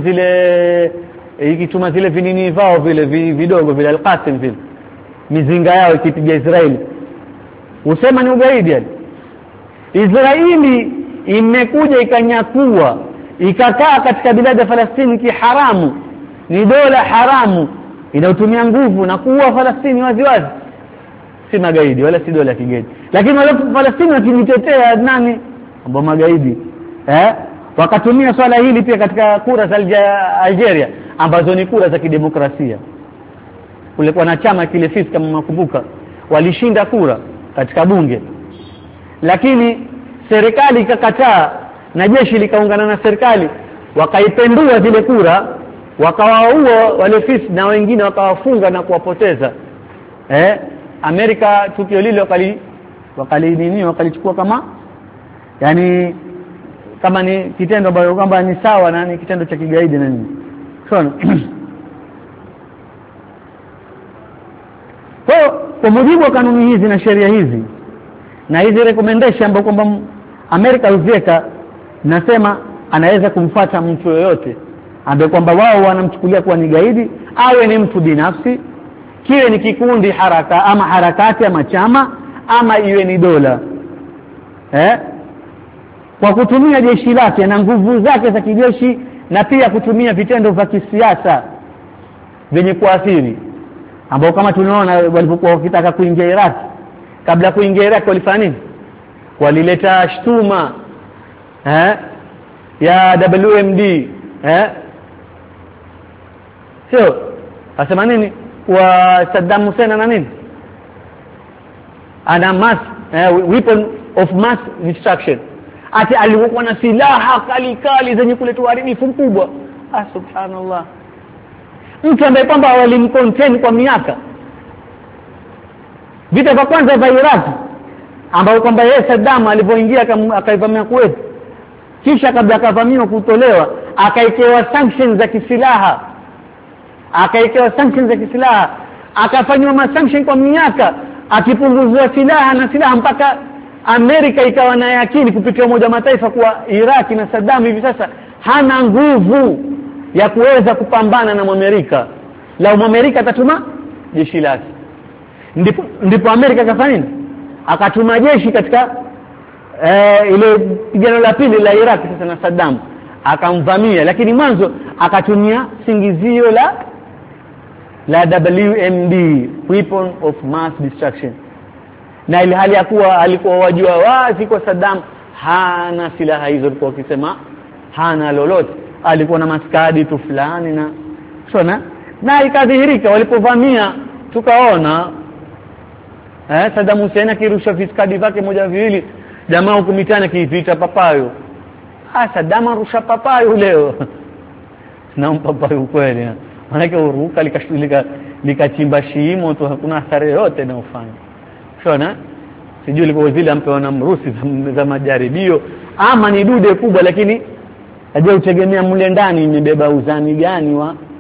ikituma zile vinini vao vile vidogo vile Al-Qasim vile mizinga yao ikipiga Israeli, usema ni ugaidi. Israeli imekuja ikanyakua ikakaa katika bilada Palestine kiharamu, ni dola haramu inayotumia nguvu na kuua Palestine waziwazi, si magaidi wala si dola kigaidi. Lakini wale Palestine wakijitetea nani ambao magaidi, wakatumia swala hili pia katika kura za Algeria ambazo ni kura za kidemokrasia. kulikuwa na chama kile FIS kama mnakumbuka, walishinda kura katika bunge, lakini serikali ikakataa na jeshi likaungana na serikali, wakaipendua zile kura, wakawaua wale FIS na wengine wakawafunga na kuwapoteza. Amerika tukio lile wakalichukua kama yani kama ni kitendo ambacho kwamba ni sawa na ni kitendo cha kigaidi na nini. Sawa. Kwa mujibu wa kanuni hizi na sheria hizi na hizi recommendation ambapo kwamba Amerika uziweka, nasema anaweza kumfuata mtu yoyote ambaye kwamba wao wanamchukulia kuwa ni gaidi, awe ni mtu binafsi, kiwe ni kikundi haraka ama harakati ama chama, ama iwe ni dola, kwa kutumia jeshi lake na nguvu zake za kijeshi, na pia kutumia vitendo vya kisiasa vyenye kuathiri, ambao kama tunaona walipokuwa wakitaka kuingia Iraq. Kabla kuingia Iraq walifanya nini? Walileta shtuma ya WMD, sio asema nini wa Saddam Hussein na nini, ana weapon of mass destruction, ati alikuwa na silaha kali zenye kuleta uharibifu mkubwa. Subhanallah, mtu ambaye kwamba walimcontain kwa miaka. Vita vya kwanza vya Iraq ambao kwamba yeye Saddam alipoingia akaivamia Kuwait, kisha kabla akavamiwa kutolewa akaikewa sanctions za kisilaha, akafanywa masanction kwa miaka, akipunguzwa silaha mpaka Amerika ikawa na yakini kupitia Umoja wa Mataifa kuwa Iraq na Saddam hivi sasa hana nguvu ya kuweza kupambana na Amerika. La Amerika atatuma jeshi lake. Ndipo Amerika akafanya nini? Akatuma jeshi katika ile pigano la pili la Iraq sasa na Saddam, akamvamia, lakini mwanzo akatumia singizio la WMD, weapon of mass destruction, na ile hali ya kuwa alikuwa wajua wazi kwa Saddam hana silaha hizo, alikuwa akisema hana lolote, alikuwa na maskadi tu fulani na sona, na ikadhihirika walipovamia, tukaona Saddam Hussein akirusha viskadi vake moja viwili, jamaa huko mitana kiipita papayo. Saddam arusha papayo leo na papayo kweli, maana uruka likachimba shimo tu, hakuna athari yote inayofanya. Shona sijui liko vile ampewa na Mrusi za majaribio ama ni dude kubwa, lakini aje utegemea mle ndani imebeba uzani gani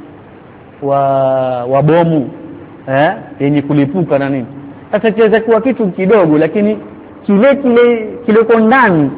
wa bomu yenye kulipuka na nini. Sasa kiweza kuwa kitu kidogo, lakini kile kwa ndani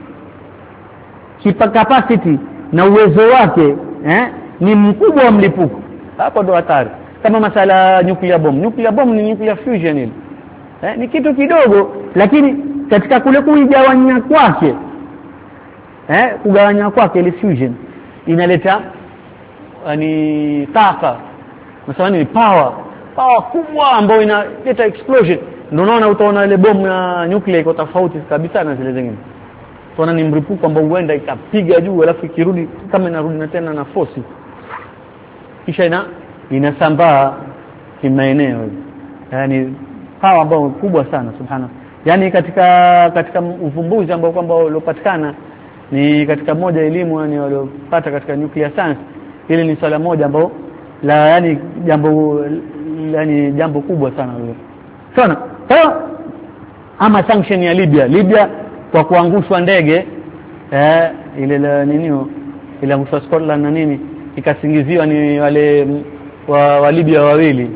kipa capacity na uwezo wake ni mkubwa wa mlipuko. Hapo ndo hatari. Kama masala nuclear bomb ni nuclear fusion ile. Ni kitu kidogo, lakini katika kule kuigawanya kwake kugawanya kwake ile fusion inaleta ni taka, nasema ni power kubwa ambayo inaleta explosion. Ndio unaona utaona ile bomu ya nuclear iko tofauti kabisa na zile zingine. Tunaona ni mlipuko ambao huenda ikapiga juu alafu ikirudi kama inarudi tena na force, kisha inasambaa kimaeneo. Yani power ambao kubwa sana, subhana. Yani katika uvumbuzi ambao kwamba uliopatikana ni katika moja elimu yani waliopata katika nuclear science, ile ni swala moja ambao jambo kubwa sana hilo sana. Ama sanction ya Libya kwa kuangushwa ndege ile la ninio ile angushwa Scotland na nini, ikasingiziwa ni wale wa Libya wawili.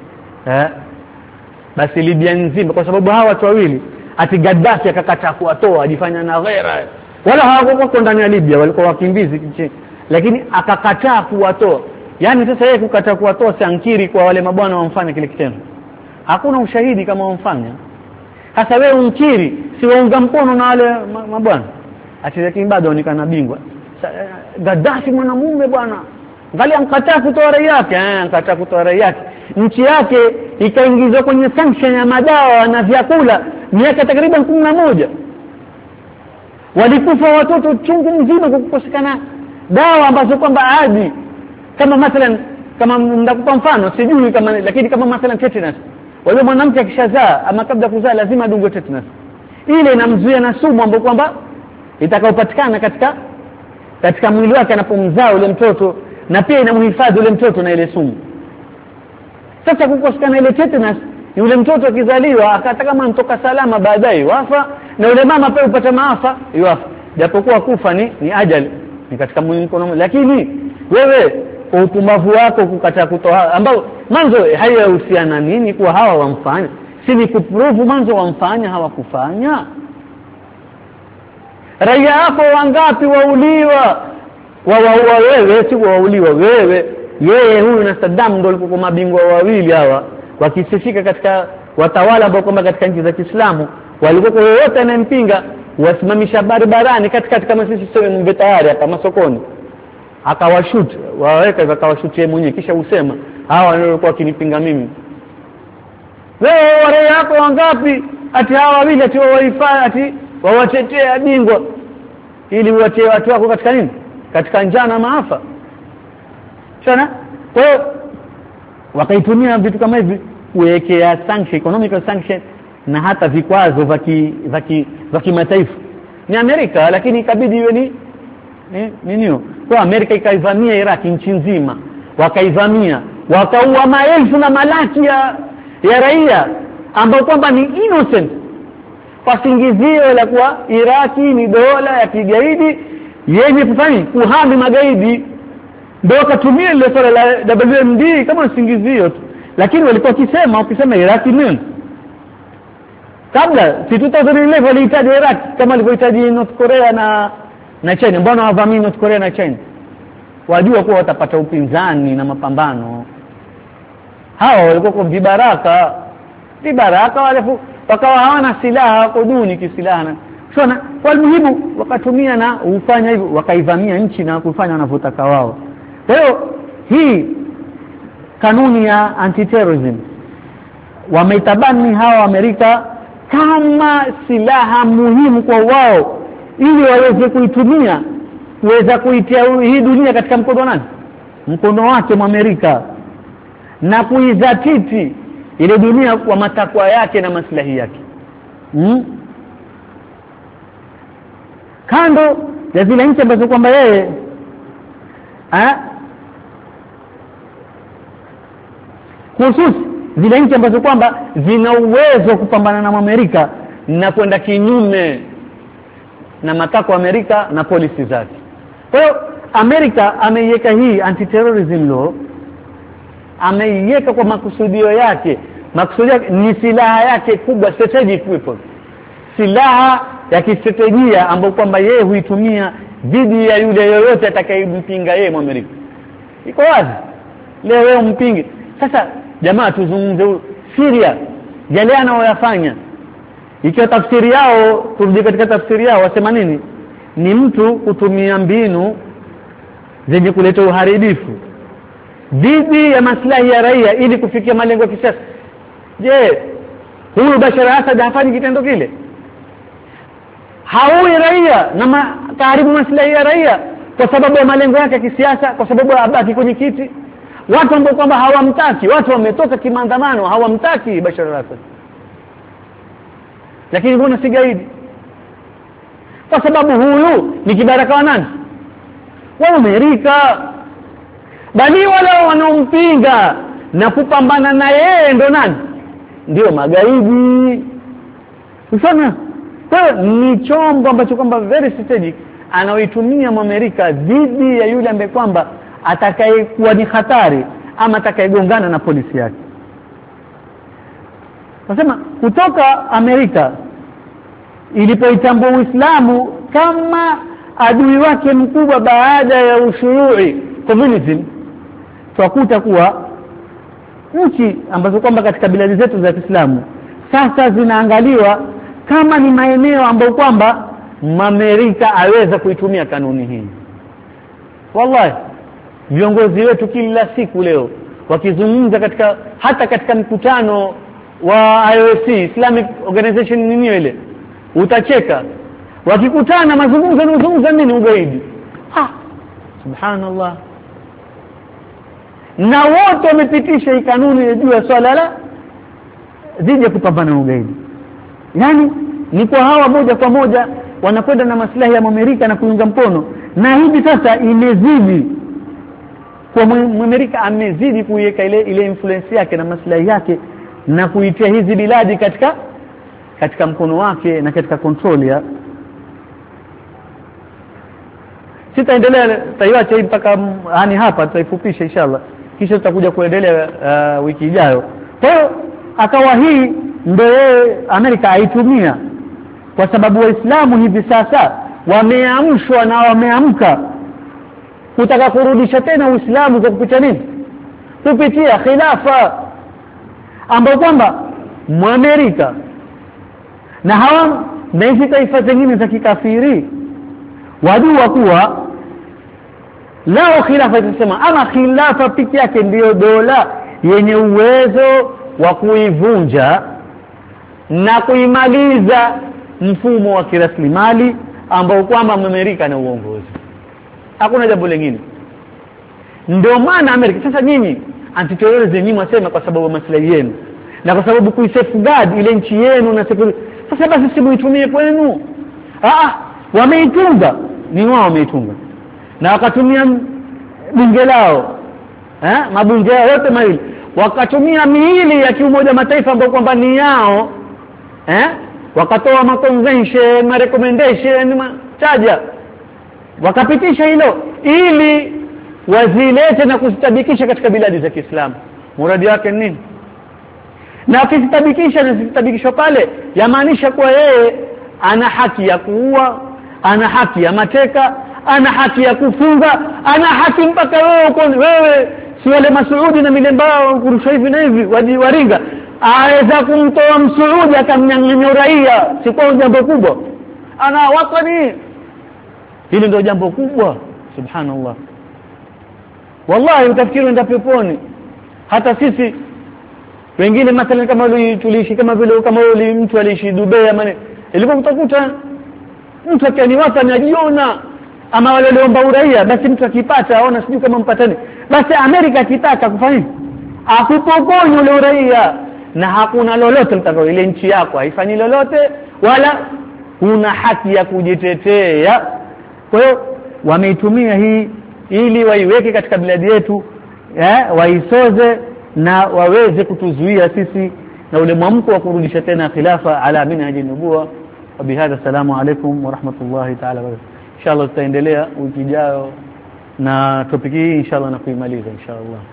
Basi Libya nzima, kwa sababu hawa watu wawili ati Gaddafi akakataa kuwatoa, ajifanya na ghera, wala hawakuwa ndani ya Libya, walikuwa wakimbizi nchini, lakini akakataa kuwatoa. Yani sasa yeye kukataa kuwatoa sankiri kwa wale mabwana wamfanya kile kitendo, hakuna ushahidi kama wamfanya. Sasa wewe unkiri, si waunga mkono na wale mabwana, ati lakini bado anaonekana bingwa. Gaddafi mwanamume bwana, ngali ankataa kutoa rai yake, ankataa kutoa rai yake, nchi yake ikaingizwa kwenye sanction ya madawa na vyakula miaka takriban 11. Walikufa watoto chungu mzima kwa kukosekana dawa ambazo kwamba adi, kama mathalan kama ndakupa mfano sijui kama, lakini kama mathalan tetanus, wale mwanamke akishazaa ama kabla kuzaa lazima adungwe tetanus, ile inamzuia na sumu ambayo kwamba itakayopatikana katika mwili wake anapomzaa ule mtoto, na pia inamhifadhi ule mtoto na ile sumu. Sasa kukosekana ile tetanus, yule mtoto akizaliwa akata kama mtoka salama, baadaye wafa, na yule mama pia upata maafa yuafa, japokuwa kufa ni ajali, ni katika mwili mkono. Lakini wewe kwa upumbavu wako kukataa kutoa, ambao mwanzo haihusiana nini kwa hawa wamfanya, si ni kuprove mwanzo wamfanya hawakufanya. Raia hapo wangapi wauliwa, waua wewe, si wauliwa wewe. Yeye huyu na Saddam ndio walikuwa mabingwa wawili hawa, wakisifika katika watawala ambao kwamba katika nchi za Kiislamu walikuwa wote anayempinga wasimamisha barabarani katikati, kama sisi sio mbetayari kama sokoni, akawashoot, waweka akawashoot yeye mwenyewe, kisha usema hawa ndio walikuwa kinipinga mimi. Wewe wale yako wangapi ati hawa wawili ati waifanya ati wawatetea bingwa ili uwatie watu wako katika nini, katika njaa na maafa sana. Kwa hiyo wakaitumia vitu kama hivi kuwekea sanction, economic sanction, na hata vikwazo vya kimataifa. Ni Amerika, lakini ikabidi iwe nini kwa Amerika ikaivamia Iraq nchi nzima, wakaivamia wakaua maelfu na malaki ya raia ambao kwamba ni innocent, kwa singizio la kuwa Iraki ni dola ya kigaidi yenye kufanya kuhami magaidi. Ndio katumia ile swala la WMD kama singizio tu, lakini walikuwa wakisema Iraki nini kabla 2011 walihitaji Iraq kama walivyohitaji North Korea na China. Mbona wavamii North Korea na China? Wajua kuwa watapata upinzani na mapambano. Hawa walikuwa kwa vibaraka wale wakawa hawana silaha, wako duni kisilaha. Shona walmuhimu wakatumia na ufanya hivyo, wakaivamia nchi na kufanya wanavyotaka wao. Kwa hiyo hii kanuni ya anti-terrorism wameitabani hawa Amerika kama silaha muhimu kwa wao, ili waweze kuitumia kuweza kuitia hii dunia katika mkono wake Amerika, na kuizatiti ile dunia kwa matakwa yake na maslahi yake. Kando ya zile nchi ambazo kwamba yeye hususi zile nchi ambazo kwamba zina uwezo kupambana na Amerika na kwenda kinyume na matakwa ya Amerika na policy zake. Kwa hiyo Amerika ameiweka hii anti-terrorism law, ameiweka kwa makusudio yake. Makusudio yake ni silaha yake kubwa, strategic weapon, silaha ya kistratejia ambayo kwamba yeye huitumia dhidi ya yule yoyote atakayempinga yeye Amerika. Iko wazi leo wewe mpinge. Sasa jamaa, tuzungumze Syria yale anaoyafanya, ikiwa tafsiri yao, turudi katika tafsiri yao, wasema nini? Ni mtu kutumia mbinu zenye kuleta uharibifu dhidi ya maslahi ya raia ili kufikia malengo ya kisiasa. Je, huyu Bashar al-Assad hafanyi kitendo kile? Haui raia na karibu maslahi ya raia kwa sababu ya malengo yake ya kisiasa, kwa sababu abaki kwenye kiti. Watu ambao kwamba hawamtaki, watu wametoka kimaandamano hawamtaki Bashar al-Assad, lakini mbona si gaidi? Kwa sababu huyu ni kibaraka wa nani? Wa Amerika. Bali wale wanaompinga na kupambana na yeye ndo nani? Ndio magaidi. Unaona? Kwa ni chombo ambacho kwamba very strategic anaoitumia Amerika dhidi ya yule ambaye kwamba atakayekuwa ni hatari ama atakayegongana na polisi yake. Nasema kutoka Amerika ilipoitambua Uislamu kama adui wake mkubwa baada ya ushurui communism, twakuta kuwa nchi ambazo kwamba katika biladi zetu za Kiislamu sasa zinaangaliwa kama ni maeneo ambayo kwamba Amerika aweza kuitumia kanuni hii. Wallahi viongozi wetu kila siku leo wakizungumza hata katika mkutano wa IOC, Islamic Organization nini ile, utacheka wakikutana mazungumzo nini? Ugaidi. Subhanallah. na wote wamepitisha hii kanuni juu ya swala la dhidi ya kupambana na ugaidi. Yani ni kwa hawa moja kwa moja wanakwenda na maslahi ya Amerika na kuunga mkono, na hivi sasa imezidi kwa Amerika, amezidi kuiweka ile influence yake na maslahi yake na kuitia hizi biladi katika mkono wake na katika control ya. Sitaendelea, taiacha hii mpaka yani hapa tutaifupisha inshallah, kisha tutakuja kuendelea wiki ijayo. Kwa hiyo akawa hii ndio Amerika aitumia, kwa sababu waislamu hivi sasa wameamshwa na wameamka kutaka kurudisha tena Uislamu kwa kupitia nini? Kupitia khilafa, ambapo kwamba Amerika na hawa na hizi taifa zingine za kikafiri wajua kuwa lao khilafa itasema, ama khilafa piki yake ndio dola yenye uwezo wa kuivunja na kuimaliza mfumo wa kiraslimali ambao kwamba Amerika na uongozi. Hakuna jambo lingine. Ndio maana Amerika sasa nyinyi anti-terrorism nyinyi mwasema kwa sababu maslahi yenu na kwa sababu kuisafeguard ile nchi yenu na security. Sasa basi simuitumie kwenu. Wameitunga, ni wao wameitunga. Na wakatumia bunge lao. Mabunge yao yote mawili. Wakatumia miili ya Umoja Mataifa ambayo kwamba ni yao. Wakatoa ma-convention, ma-recommendation, chaja. Wakapitisha hilo ili wazilete na kuzitabikisha katika biladi za Kiislamu. Muradi wake nini? Na akizitabikisha na zitabikishwa pale, yamaanisha kwa yeye ana haki ya kuua, ana haki ya mateka, ana haki ya kufunga, ana haki mpaka wewe si wale Masuudi na milembao kurusha hivi na hivi waringa, aweza kumtoa Msuudi akamnyang'anya uraia. Si kwa jambo kubwa? Ana watani. Hili ndio jambo kubwa. Subhanallah. Wallahi utafikiri enda peponi. Hata sisi wengine mathalan kama tuliishi kama vile kama yule mtu aliishi Dubai, ama ilipokutakuta mtu akani watani ajiona, ama wale waliomba uraia, basi mtu akipata aona sijui kama mpatani. Basi Amerika kitaka kufanya akupokonya ule uraia, na hakuna lolote mtakao, ile nchi yako haifanyi lolote wala una haki ya kujitetea. Kwa hiyo wameitumia hii ili waiweke katika biladi yetu, waisoze na waweze kutuzuia sisi na ule mwamko wa kurudisha tena khilafa ala minhaji nubuwa. Wa bihadha, salamu alaykum wa rahmatullahi ta'ala wa barakatuh. Inshallah tutaendelea wiki ijayo na topic hii inshallah na kuimaliza inshallah.